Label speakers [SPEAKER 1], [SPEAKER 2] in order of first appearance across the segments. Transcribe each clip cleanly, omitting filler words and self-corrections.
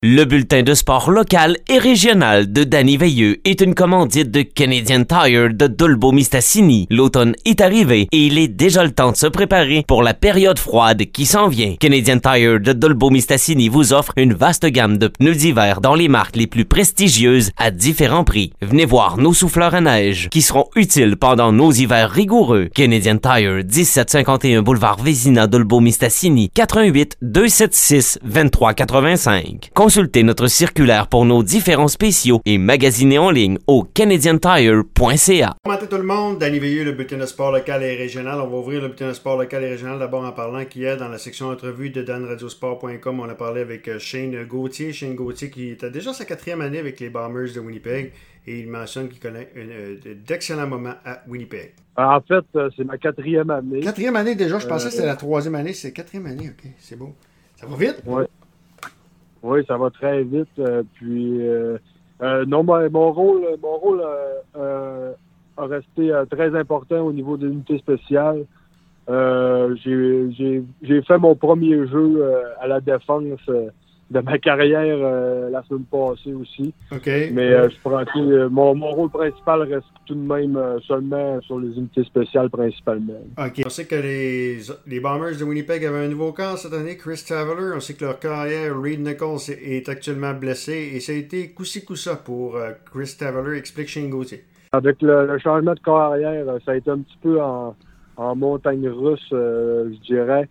[SPEAKER 1] Le bulletin de sport local et régional de Danny Veilleux est une commandite de Canadian Tire de Dolbeau-Mistassini. L'automne est arrivé et il est déjà le temps de se préparer pour la période froide qui s'en vient. Canadian Tire de Dolbeau-Mistassini vous offre une vaste gamme de pneus d'hiver dans les marques les plus prestigieuses à différents prix. Venez voir nos souffleurs à neige qui seront utiles pendant nos hivers rigoureux. Canadian Tire, 1751 boulevard Vézina, Dolbeau-Mistassini, 88 276 2385. Consultez notre circulaire pour nos différents spéciaux et magasinez en ligne au canadiantire.ca.
[SPEAKER 2] Bonjour tout le monde, Danny Veilleux, le bulletin de sport local et régional. On va ouvrir le bulletin de sport local et régional d'abord en parlant qu'hier dans la section entrevue de danradiosport.com, on a parlé avec Shane Gauthier. Shane Gauthier qui était déjà sa 4e année avec les Bombers de Winnipeg et il mentionne qu'il connaît d'excellents moments à Winnipeg.
[SPEAKER 3] En fait, c'est ma 4e année.
[SPEAKER 2] 4e année déjà, je pensais que c'était la 3e année, c'est 4e année, ok, c'est beau. Ça va vite?
[SPEAKER 3] Oui, ça va très vite. Non, mon rôle a resté très important au niveau de l'unité spéciale. J'ai fait mon premier jeu à la défense de ma carrière la semaine passée aussi.
[SPEAKER 2] Okay.
[SPEAKER 3] Mais je prends mon rôle principal reste tout de même seulement sur les unités spéciales principalement.
[SPEAKER 2] OK. On sait que les Bombers de Winnipeg avaient un nouveau corps cette année, Chris Taveler. On sait que leur carrière, Reed Nichols, est actuellement blessé et ça a été coup-ci coup-ça pour Chris Taveler. Explique Shane Gauthier.
[SPEAKER 3] Avec le changement de carrière, ça a été un petit peu en montagne russe, je dirais.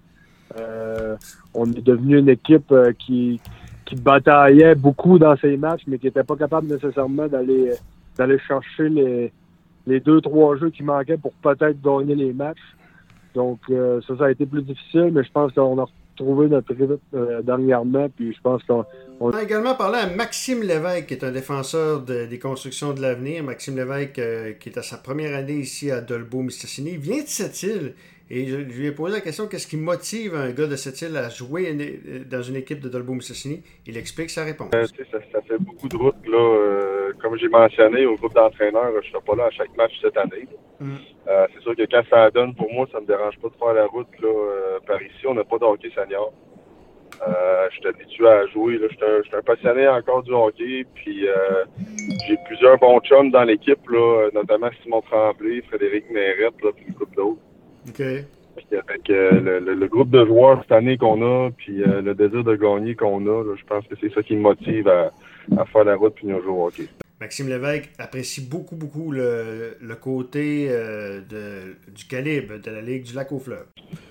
[SPEAKER 3] On est devenu une équipe qui bataillait beaucoup dans ses matchs, mais qui n'était pas capable nécessairement d'aller chercher les 2-3 jeux qui manquaient pour peut-être gagner les matchs. Donc ça a été plus difficile, mais je pense qu'on a retrouvé notre rythme dernièrement, puis je pense
[SPEAKER 2] On a également parlé à Maxime Lévesque, qui est un défenseur des constructions de l'avenir. Maxime Lévesque, qui est à sa première année ici à Dolbeau-Mistassini, vient de cette île. Et je lui ai posé la question, qu'est-ce qui motive un gars de cette île à jouer dans une équipe de Dolbeau-Mistassini? Il explique sa réponse.
[SPEAKER 4] Ça fait beaucoup de routes. Là. Comme j'ai mentionné au groupe d'entraîneurs, je ne serai pas là à chaque match cette année. C'est sûr que quand ça donne, pour moi, ça ne me dérange pas de faire la route. Là, par ici, on n'a pas de hockey senior. Je suis habitué à jouer. Je suis un passionné encore du hockey. Puis j'ai plusieurs bons chums dans l'équipe, là, notamment Simon Tremblay, Frédéric Mérette, là, puis une couple d'autres.
[SPEAKER 2] OK.
[SPEAKER 4] Puis avec le groupe de joueurs cette année qu'on a, puis le désir de gagner qu'on a, là, je pense que c'est ça qui me motive à faire la route puis nous jouer au hockey.
[SPEAKER 2] Maxime Lévesque apprécie beaucoup le côté du calibre de la Ligue du Lac-aux-Fleuves.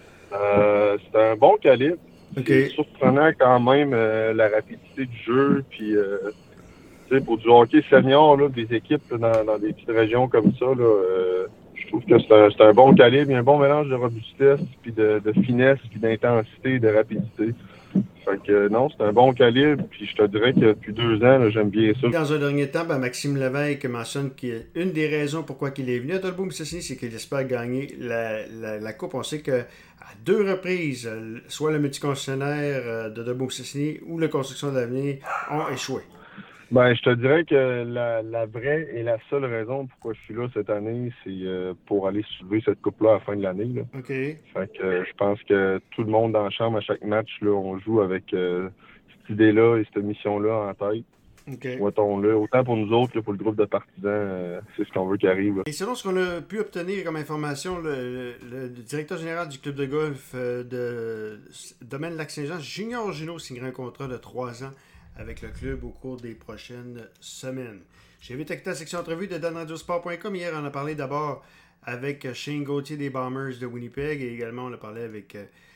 [SPEAKER 4] C'est un bon calibre.
[SPEAKER 2] Okay.
[SPEAKER 4] C'est surprenant quand même la rapidité du jeu. Puis pour du hockey senior, là, des équipes là, dans des petites régions comme ça, là, je trouve que c'est un bon calibre. Il y a un bon mélange de robustesse, puis de finesse, puis d'intensité, de rapidité. Fait que non, c'est un bon calibre, puis je te dirais que depuis 2 ans, là, j'aime bien ça.
[SPEAKER 2] Dans un dernier temps, Maxime Lévesque mentionne qu'une des raisons pourquoi il est venu à Dolbeau-Mistassini, c'est qu'il espère gagner la Coupe. On sait qu'à 2 reprises, soit le multiconcessionnaire de Dolbeau-Mistassini ou la Construction de l'avenir ont échoué.
[SPEAKER 4] Ben, je te dirais que la vraie et la seule raison pourquoi je suis là cette année, c'est pour aller soulever cette coupe-là à la fin de l'année. Là.
[SPEAKER 2] OK.
[SPEAKER 4] Fait que je pense que tout le monde dans la chambre, à chaque match, là, on joue avec cette idée-là et cette mission-là en tête.
[SPEAKER 2] Okay.
[SPEAKER 4] Souhaitons-le. Autant pour nous autres que pour le groupe de partisans, c'est ce qu'on veut qu'il arrive. Là.
[SPEAKER 2] Et selon ce qu'on a pu obtenir comme information, le directeur général du club de golf de Domaine Lac-Saint-Jean, Junior Gino, signera un contrat de 3 ans avec le club au cours des prochaines semaines. J'ai vu écouter la section entrevue de danradiosport.com. Hier, on a parlé d'abord avec Shane Gauthier des Bombers de Winnipeg et également on a parlé avec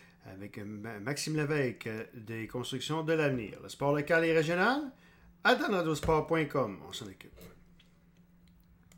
[SPEAKER 2] Maxime Lévesque des constructions de l'avenir. Le sport local et régional à danradiosport.com. On s'en occupe.